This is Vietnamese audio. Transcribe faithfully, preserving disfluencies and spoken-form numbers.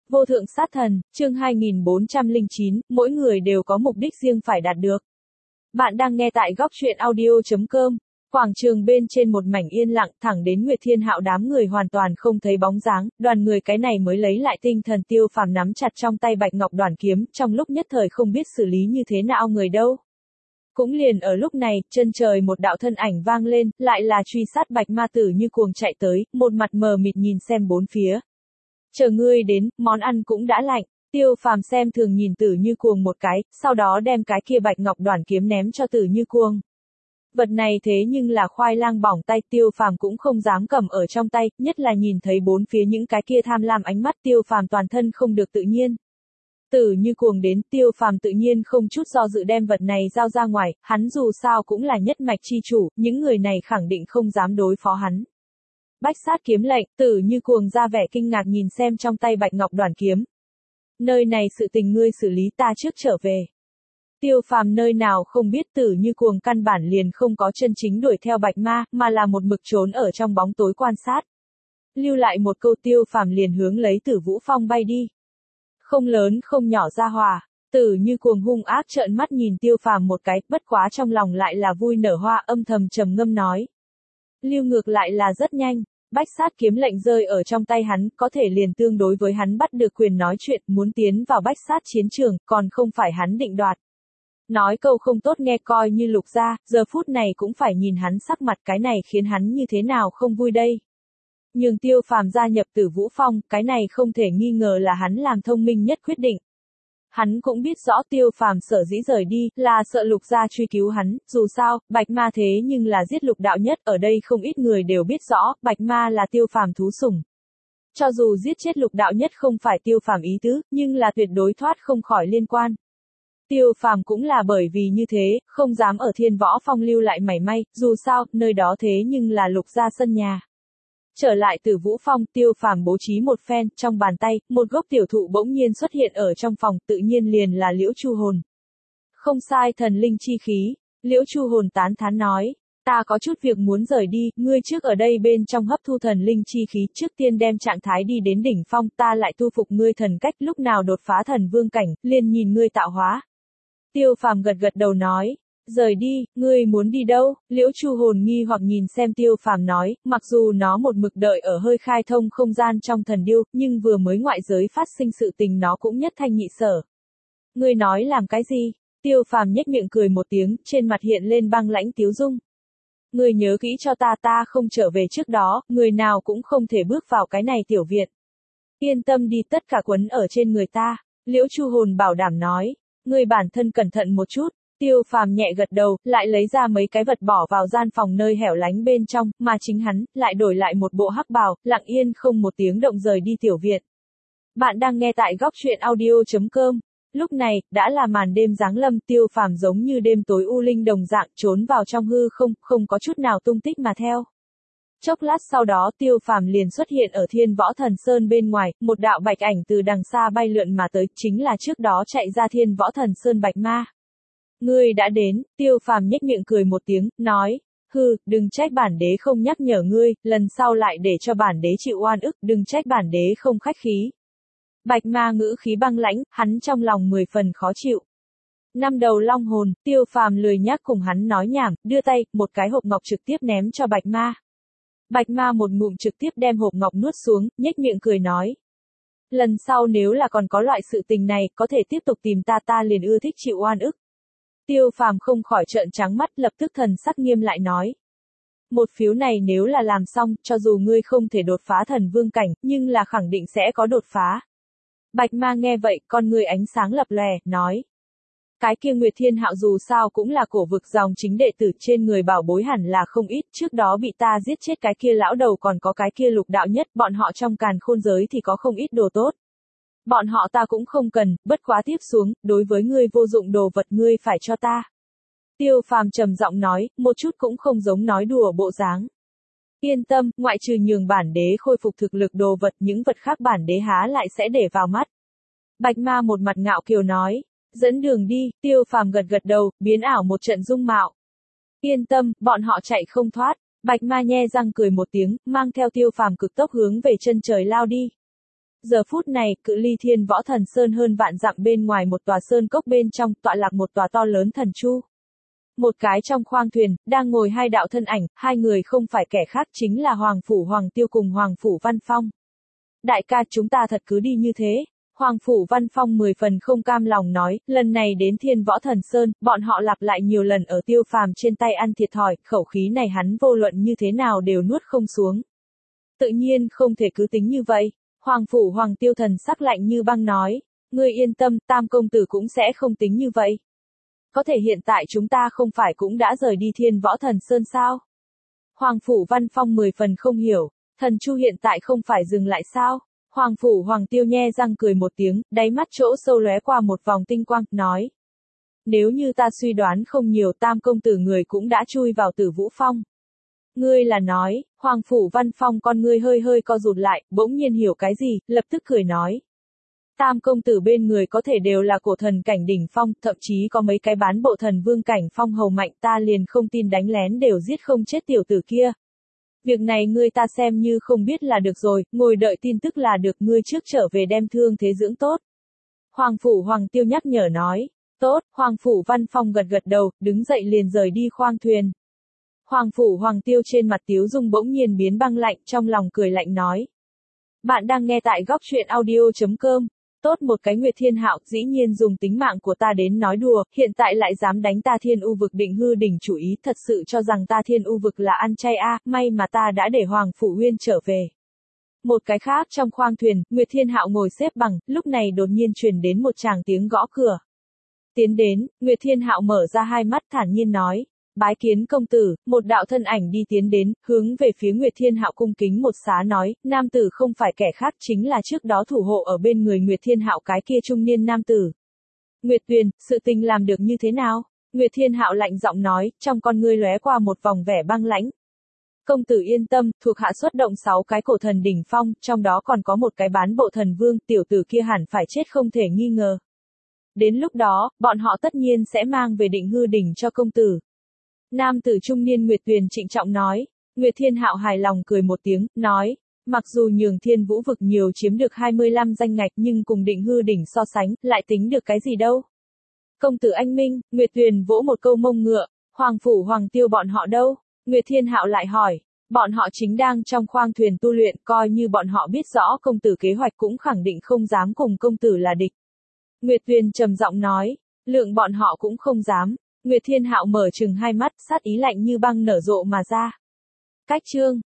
Vô thượng sát thần, chương hai nghìn bốn trăm lẻ chín, mỗi người đều có mục đích riêng phải đạt được. Bạn đang nghe tại góc truyện audio chấm com. Quảng trường bên trên một mảnh yên lặng, thẳng đến Nguyệt Thiên Hạo đám người hoàn toàn không thấy bóng dáng, đoàn người cái này mới lấy lại tinh thần. Tiêu Phàm nắm chặt trong tay Bạch Ngọc Đoản kiếm, trong lúc nhất thời không biết xử lý như thế nào người đâu. Cũng liền ở lúc này, chân trời một đạo thân ảnh vang lên, lại là truy sát Bạch Ma Tử Như Cuồng chạy tới, một mặt mờ mịt nhìn xem bốn phía. Chờ ngươi đến, món ăn cũng đã lạnh. Tiêu Phàm xem thường nhìn Tử Như Cuồng một cái, sau đó đem cái kia Bạch Ngọc Đoản kiếm ném cho Tử Như Cuồng. Vật này thế nhưng là khoai lang bỏng tay, Tiêu Phàm cũng không dám cầm ở trong tay, nhất là nhìn thấy bốn phía những cái kia tham lam ánh mắt, Tiêu Phàm toàn thân không được tự nhiên. Tử Như Cuồng đến, Tiêu Phàm tự nhiên không chút do dự đem vật này giao ra ngoài, hắn dù sao cũng là nhất mạch chi chủ, những người này khẳng định không dám đối phó hắn. Bách sát kiếm lệnh, Tử Như Cuồng ra vẻ kinh ngạc nhìn xem trong tay Bạch Ngọc Đoản kiếm. Nơi này sự tình ngươi xử lý, ta trước trở về. Tiêu Phàm nơi nào không biết Tử Như Cuồng căn bản liền không có chân chính đuổi theo Bạch Ma, mà là một mực trốn ở trong bóng tối quan sát. Lưu lại một câu, Tiêu Phàm liền hướng lấy Tử Vũ Phong bay đi. Không lớn không nhỏ ra hòa, Tử Như Cuồng hung ác trợn mắt nhìn Tiêu Phàm một cái, bất quá trong lòng lại là vui nở hoa, âm thầm trầm ngâm nói. Lưu ngược lại là rất nhanh. Bách sát kiếm lệnh rơi ở trong tay hắn, có thể liền tương đối với hắn bắt được quyền nói chuyện, muốn tiến vào bách sát chiến trường, còn không phải hắn định đoạt. Nói câu không tốt nghe coi như Lục gia, giờ phút này cũng phải nhìn hắn sắc mặt, cái này khiến hắn như thế nào không vui đây. Nhưng Tiêu Phàm gia nhập Tử Vũ Phong, cái này không thể nghi ngờ là hắn làm thông minh nhất quyết định. Hắn cũng biết rõ Tiêu Phàm sở dĩ rời đi, là sợ Lục gia truy cứu hắn, dù sao, Bạch Ma thế nhưng là giết Lục đạo nhất, ở đây không ít người đều biết rõ, Bạch Ma là Tiêu Phàm thú sủng. Cho dù giết chết Lục đạo nhất không phải Tiêu Phàm ý tứ, nhưng là tuyệt đối thoát không khỏi liên quan. Tiêu Phàm cũng là bởi vì như thế, không dám ở Thiên Võ Phong lưu lại mảy may, dù sao, nơi đó thế nhưng là Lục gia sân nhà. Trở lại Tử Vũ Phong, Tiêu Phàm bố trí một phen, trong bàn tay, một gốc tiểu thụ bỗng nhiên xuất hiện ở trong phòng, tự nhiên liền là Liễu Chu Hồn. Không sai, thần linh chi khí, Liễu Chu Hồn tán thán nói, ta có chút việc muốn rời đi, ngươi trước ở đây bên trong hấp thu thần linh chi khí, trước tiên đem trạng thái đi đến đỉnh phong, ta lại tu phục ngươi thần cách, lúc nào đột phá thần vương cảnh, liền nhìn ngươi tạo hóa. Tiêu Phàm gật gật đầu nói. Rời đi, ngươi muốn đi đâu? Liễu Chu Hồn nghi hoặc nhìn xem Tiêu Phàm nói, mặc dù nó một mực đợi ở hơi khai thông không gian trong thần điêu, nhưng vừa mới ngoại giới phát sinh sự tình nó cũng nhất thanh nhị sở. Ngươi nói làm cái gì? Tiêu Phàm nhếch miệng cười một tiếng, trên mặt hiện lên băng lãnh tiếu dung. Ngươi nhớ kỹ cho ta, ta không trở về trước đó, người nào cũng không thể bước vào cái này tiểu viện. Yên tâm đi, tất cả quấn ở trên người ta, Liễu Chu Hồn bảo đảm nói. Ngươi bản thân cẩn thận một chút. Tiêu Phàm nhẹ gật đầu, lại lấy ra mấy cái vật bỏ vào gian phòng nơi hẻo lánh bên trong, mà chính hắn, lại đổi lại một bộ hắc bào, lặng yên không một tiếng động rời đi tiểu viện. Bạn đang nghe tại góc truyện audio chấm com. Lúc này, đã là màn đêm giáng lâm, Tiêu Phàm giống như đêm tối u linh đồng dạng trốn vào trong hư không, không có chút nào tung tích mà theo. Chốc lát sau đó Tiêu Phàm liền xuất hiện ở Thiên Võ Thần Sơn bên ngoài, một đạo bạch ảnh từ đằng xa bay lượn mà tới, chính là trước đó chạy ra Thiên Võ Thần Sơn Bạch Ma. Ngươi đã đến, Tiêu Phàm nhếch miệng cười một tiếng, nói, hừ, đừng trách bản đế không nhắc nhở ngươi, lần sau lại để cho bản đế chịu oan ức, đừng trách bản đế không khách khí. Bạch Ma ngữ khí băng lãnh, hắn trong lòng mười phần khó chịu. Năm đầu long hồn, Tiêu Phàm lười nhác cùng hắn nói nhảm, đưa tay, một cái hộp ngọc trực tiếp ném cho Bạch Ma. Bạch Ma một ngụm trực tiếp đem hộp ngọc nuốt xuống, nhếch miệng cười nói. Lần sau nếu là còn có loại sự tình này, có thể tiếp tục tìm ta, ta liền ưa thích chịu oan ức. Tiêu Phàm không khỏi trợn trắng mắt, lập tức thần sắc nghiêm lại nói. Một phiếu này nếu là làm xong, cho dù ngươi không thể đột phá thần vương cảnh, nhưng là khẳng định sẽ có đột phá. Bạch Ma nghe vậy, con người ánh sáng lập lòe, nói. Cái kia Nguyệt Thiên Hạo dù sao cũng là cổ vực dòng chính đệ tử, trên người bảo bối hẳn là không ít, trước đó bị ta giết chết cái kia lão đầu, còn có cái kia Lục đạo nhất, bọn họ trong càn khôn giới thì có không ít đồ tốt. Bọn họ ta cũng không cần, bất quá tiếp xuống, đối với ngươi vô dụng đồ vật ngươi phải cho ta. Tiêu Phàm trầm giọng nói, một chút cũng không giống nói đùa bộ dáng. Yên tâm, ngoại trừ nhường bản đế khôi phục thực lực đồ vật, những vật khác bản đế há lại sẽ để vào mắt. Bạch Ma một mặt ngạo kiều nói. Dẫn đường đi, Tiêu Phàm gật gật đầu, biến ảo một trận dung mạo. Yên tâm, bọn họ chạy không thoát. Bạch Ma nhe răng cười một tiếng, mang theo Tiêu Phàm cực tốc hướng về chân trời lao đi. Giờ phút này, cự ly Thiên Võ Thần Sơn hơn vạn dặm bên ngoài một tòa sơn cốc bên trong, tọa lạc một tòa to lớn thần chu. Một cái trong khoang thuyền, đang ngồi hai đạo thân ảnh, hai người không phải kẻ khác chính là Hoàng Phủ Hoàng Tiêu cùng Hoàng Phủ Văn Phong. Đại ca, chúng ta thật cứ đi như thế. Hoàng Phủ Văn Phong mười phần không cam lòng nói, lần này đến Thiên Võ Thần Sơn, bọn họ lặp lại nhiều lần ở Tiêu Phàm trên tay ăn thiệt thòi, khẩu khí này hắn vô luận như thế nào đều nuốt không xuống. Tự nhiên không thể cứ tính như vậy. Hoàng Phủ Hoàng Tiêu thần sắc lạnh như băng nói, ngươi yên tâm, Tam công tử cũng sẽ không tính như vậy. Có thể hiện tại chúng ta không phải cũng đã rời đi Thiên Võ Thần Sơn sao? Hoàng Phủ Văn Phong mười phần không hiểu, thần chu hiện tại không phải dừng lại sao? Hoàng Phủ Hoàng Tiêu nhe răng cười một tiếng, đáy mắt chỗ sâu lóe qua một vòng tinh quang, nói. Nếu như ta suy đoán không nhiều, Tam công tử người cũng đã chui vào Tử Vũ Phong. Ngươi là nói, Hoàng Phủ Văn Phong con ngươi hơi hơi co rụt lại, bỗng nhiên hiểu cái gì, lập tức cười nói. Tam công tử bên người có thể đều là cổ thần cảnh đỉnh phong, thậm chí có mấy cái bán bộ thần vương cảnh phong hầu mạnh, ta liền không tin đánh lén đều giết không chết tiểu tử kia. Việc này ngươi ta xem như không biết là được rồi, ngồi đợi tin tức là được, ngươi trước trở về đem thương thế dưỡng tốt. Hoàng Phủ Hoàng Tiêu nhắc nhở nói. Tốt, Hoàng Phủ Văn Phong gật gật đầu, đứng dậy liền rời đi khoang thuyền. Hoàng Phủ Hoàng Tiêu trên mặt tiếu dung bỗng nhiên biến băng lạnh, trong lòng cười lạnh nói. Bạn đang nghe tại góc truyện audio chấm com. Tốt một cái Nguyệt Thiên Hạo, dĩ nhiên dùng tính mạng của ta đến nói đùa, hiện tại lại dám đánh ta Thiên U vực định hư đỉnh chủ ý, thật sự cho rằng ta Thiên U vực là ăn chay a, à, may mà ta đã để Hoàng Phủ Huyên trở về. Một cái khác trong khoang thuyền, Nguyệt Thiên Hạo ngồi xếp bằng, lúc này đột nhiên truyền đến một tràng tiếng gõ cửa. Tiến đến, Nguyệt Thiên Hạo mở ra hai mắt thản nhiên nói. Bái kiến công tử, một đạo thân ảnh đi tiến đến, hướng về phía Nguyệt Thiên Hạo cung kính một xá nói, nam tử không phải kẻ khác chính là trước đó thủ hộ ở bên người Nguyệt Thiên Hạo cái kia trung niên nam tử. Nguyệt Tuyền, sự tình làm được như thế nào? Nguyệt Thiên Hạo lạnh giọng nói, trong con ngươi lóe qua một vòng vẻ băng lãnh. Công tử yên tâm, thuộc hạ xuất động sáu cái cổ thần đỉnh phong, trong đó còn có một cái bán bộ thần vương, tiểu tử kia hẳn phải chết không thể nghi ngờ. Đến lúc đó, bọn họ tất nhiên sẽ mang về định hư đỉnh cho công tử. Nam tử trung niên Nguyệt Tuyền trịnh trọng nói. Nguyệt Thiên Hạo hài lòng cười một tiếng, nói, mặc dù nhường Thiên Vũ vực nhiều chiếm được hai mươi lăm danh ngạch nhưng cùng định hư đỉnh so sánh, lại tính được cái gì đâu. Công tử anh minh, Nguyệt Tuyền vỗ một câu mông ngựa, Hoàng Phủ Hoàng Tiêu bọn họ đâu? Nguyệt Thiên Hạo lại hỏi, bọn họ chính đang trong khoang thuyền tu luyện, coi như bọn họ biết rõ công tử kế hoạch cũng khẳng định không dám cùng công tử là địch. Nguyệt Tuyền trầm giọng nói, lượng bọn họ cũng không dám. Nguyệt Thiên Hạo mở trừng hai mắt, sát ý lạnh như băng nở rộ mà ra. Cách chương